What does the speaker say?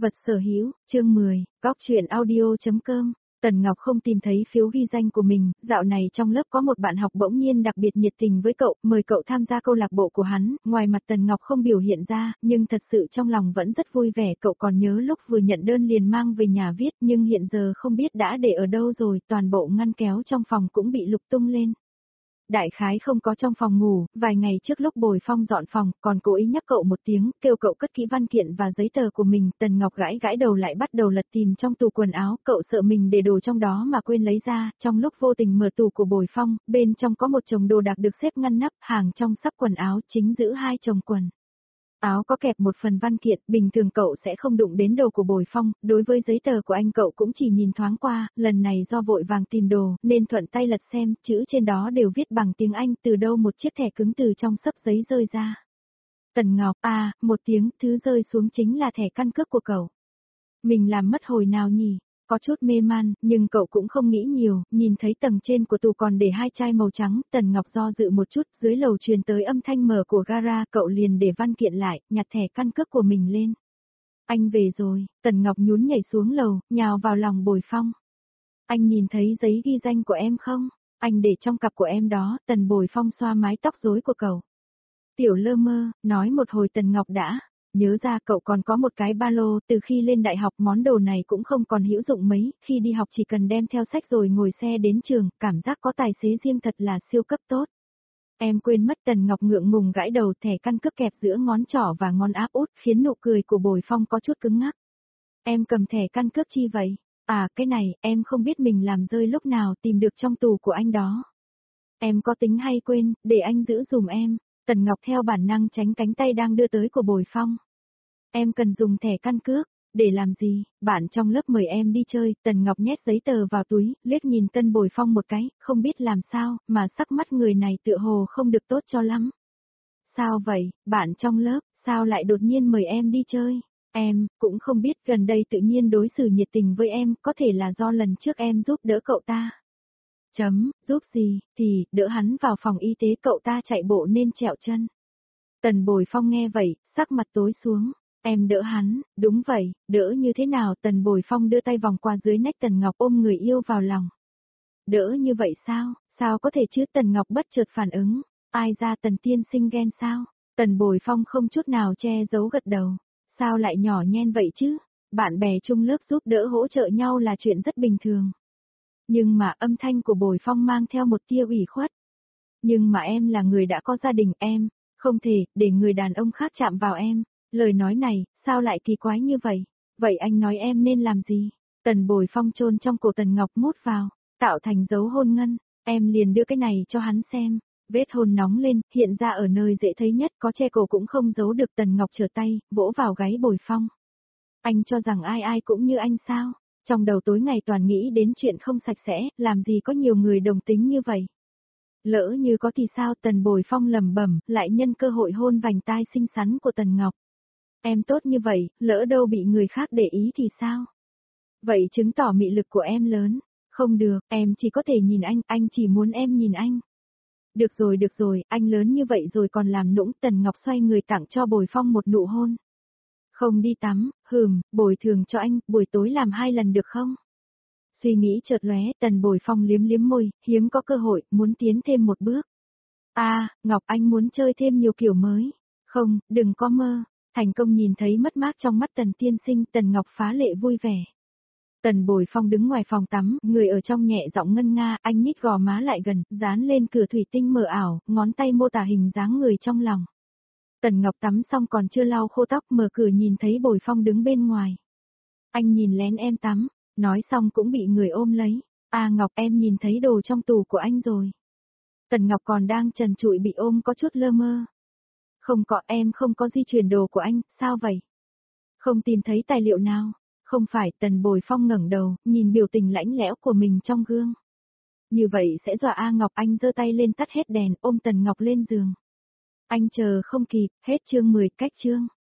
Vật sở hữu, chương 10, góc truyện audio.com. Tần Ngọc không tìm thấy phiếu ghi danh của mình, dạo này trong lớp có một bạn học bỗng nhiên đặc biệt nhiệt tình với cậu, mời cậu tham gia câu lạc bộ của hắn, ngoài mặt Tần Ngọc không biểu hiện ra, nhưng thật sự trong lòng vẫn rất vui vẻ, cậu còn nhớ lúc vừa nhận đơn liền mang về nhà viết, nhưng hiện giờ không biết đã để ở đâu rồi, toàn bộ ngăn kéo trong phòng cũng bị lục tung lên. Đại khái không có trong phòng ngủ, vài ngày trước lúc Bồi Phong dọn phòng, còn cố ý nhắc cậu một tiếng, kêu cậu cất kỹ văn kiện và giấy tờ của mình, Tần Ngọc gãi gãi đầu lại bắt đầu lật tìm trong tủ quần áo, cậu sợ mình để đồ trong đó mà quên lấy ra, trong lúc vô tình mở tủ của Bồi Phong, bên trong có một chồng đồ đạc được xếp ngăn nắp, hàng trong sắp quần áo chính giữ hai chồng quần. Áo có kẹp một phần văn kiện, bình thường cậu sẽ không đụng đến đồ của Bồi Phong, đối với giấy tờ của anh cậu cũng chỉ nhìn thoáng qua, lần này do vội vàng tìm đồ, nên thuận tay lật xem, chữ trên đó đều viết bằng tiếng Anh, từ đâu một chiếc thẻ cứng từ trong xấp giấy rơi ra. Tần Ngọc, một tiếng, thứ rơi xuống chính là thẻ căn cước của cậu. Mình làm mất hồi nào nhỉ? Có chút mê man, nhưng cậu cũng không nghĩ nhiều, nhìn thấy tầng trên của tủ còn để hai chai màu trắng, Tần Ngọc do dự một chút, dưới lầu truyền tới âm thanh mở của gara, cậu liền để văn kiện lại, nhặt thẻ căn cước của mình lên. Anh về rồi, Tần Ngọc nhún nhảy xuống lầu, nhào vào lòng Bồi Phong. Anh nhìn thấy giấy ghi danh của em không? Anh để trong cặp của em đó, Tần Bồi Phong xoa mái tóc rối của cậu. Tiểu lơ mơ, nói một hồi Tần Ngọc đã. Nhớ ra cậu còn có một cái ba lô, từ khi lên đại học món đồ này cũng không còn hữu dụng mấy, khi đi học chỉ cần đem theo sách rồi ngồi xe đến trường, cảm giác có tài xế riêng thật là siêu cấp tốt. Em quên mất, Tần Ngọc ngượng ngùng gãi đầu, thẻ căn cước kẹp giữa ngón trỏ và ngón áp út, khiến nụ cười của Bồi Phong có chút cứng ngắc. Em cầm thẻ căn cước chi vậy? Cái này, em không biết mình làm rơi lúc nào, tìm được trong tủ của anh đó. Em có tính hay quên, để anh giữ dùm em. Tần Ngọc theo bản năng tránh cánh tay đang đưa tới của Bồi Phong. Em cần dùng thẻ căn cước, để làm gì? Bạn trong lớp mời em đi chơi, Tần Ngọc nhét giấy tờ vào túi, liếc nhìn Tân Bồi Phong một cái, không biết làm sao, mà sắc mắt người này tựa hồ không được tốt cho lắm. Sao vậy, bạn trong lớp, sao lại đột nhiên mời em đi chơi? Em, cũng không biết, gần đây tự nhiên đối xử nhiệt tình với em, có thể là do lần trước em giúp đỡ cậu ta. Giúp gì, thì, đỡ hắn vào phòng y tế, cậu ta chạy bộ nên trẹo chân. Tần Bồi Phong nghe vậy, sắc mặt tối xuống. Em đỡ hắn, đúng vậy, đỡ như thế nào? Tần Bồi Phong đưa tay vòng qua dưới nách Tần Ngọc ôm người yêu vào lòng. Đỡ như vậy sao, sao có thể chứ? Tần Ngọc bất chợt phản ứng, ai ra Tần tiên sinh ghen sao? Tần Bồi Phong không chút nào che giấu gật đầu, sao lại nhỏ nhen vậy chứ? Bạn bè chung lớp giúp đỡ hỗ trợ nhau là chuyện rất bình thường. Nhưng mà âm thanh của Bồi Phong mang theo một tia ủy khuất. Nhưng mà em là người đã có gia đình, em không thể để người đàn ông khác chạm vào em. Lời nói này, sao lại kỳ quái như vậy? Vậy anh nói em nên làm gì? Tần Bồi Phong chôn trong cổ Tần Ngọc mút vào, tạo thành dấu hôn ngân. Em liền đưa cái này cho hắn xem. Vết hôn nóng lên, hiện ra ở nơi dễ thấy nhất, có che cổ cũng không giấu được. Tần Ngọc trở tay, vỗ vào gáy Bồi Phong. Anh cho rằng ai ai cũng như anh sao? Trong đầu tối ngày toàn nghĩ đến chuyện không sạch sẽ, làm gì có nhiều người đồng tính như vậy? Lỡ như có thì sao? Tần Bồi Phong lẩm bẩm, lại nhân cơ hội hôn vành tai xinh xắn của Tần Ngọc. Em tốt như vậy, lỡ đâu bị người khác để ý thì sao? Vậy chứng tỏ mị lực của em lớn. Không được, em chỉ có thể nhìn anh chỉ muốn em nhìn anh. Được rồi, anh lớn như vậy rồi còn làm nũng. Tần Ngọc xoay người tặng cho Bồi Phong một nụ hôn. Không đi tắm, bồi thường cho anh, buổi tối làm 2 lần được không? Suy nghĩ chợt lóe, Tần Bồi Phong liếm liếm môi, hiếm có cơ hội, muốn tiến thêm một bước. Ngọc, anh muốn chơi thêm nhiều kiểu mới. Không, đừng có mơ. Thành công nhìn thấy mất mát trong mắt Tần tiên sinh, Tần Ngọc phá lệ vui vẻ. Tần Bồi Phong đứng ngoài phòng tắm, người ở trong nhẹ giọng ngân nga, anh nhích gò má lại gần, dán lên cửa thủy tinh mờ ảo, ngón tay mô tả hình dáng người trong lòng. Tần Ngọc tắm xong còn chưa lau khô tóc, mở cửa nhìn thấy Bồi Phong đứng bên ngoài. Anh nhìn lén em tắm, nói xong cũng bị người ôm lấy. Ngọc, em nhìn thấy đồ trong tủ của anh rồi. Tần Ngọc còn đang trần trụi bị ôm có chút lơ mơ. Không có, em không có di chuyển đồ của anh, sao vậy? Không tìm thấy tài liệu nào? Không phải. Tần Bồi Phong ngẩng đầu, nhìn biểu tình lãnh lẽo của mình trong gương. Như vậy sẽ dọa Ngọc. Anh giơ tay lên tắt hết đèn, ôm Tần Ngọc lên giường. Anh chờ không kịp, hết chương 10, cách chương.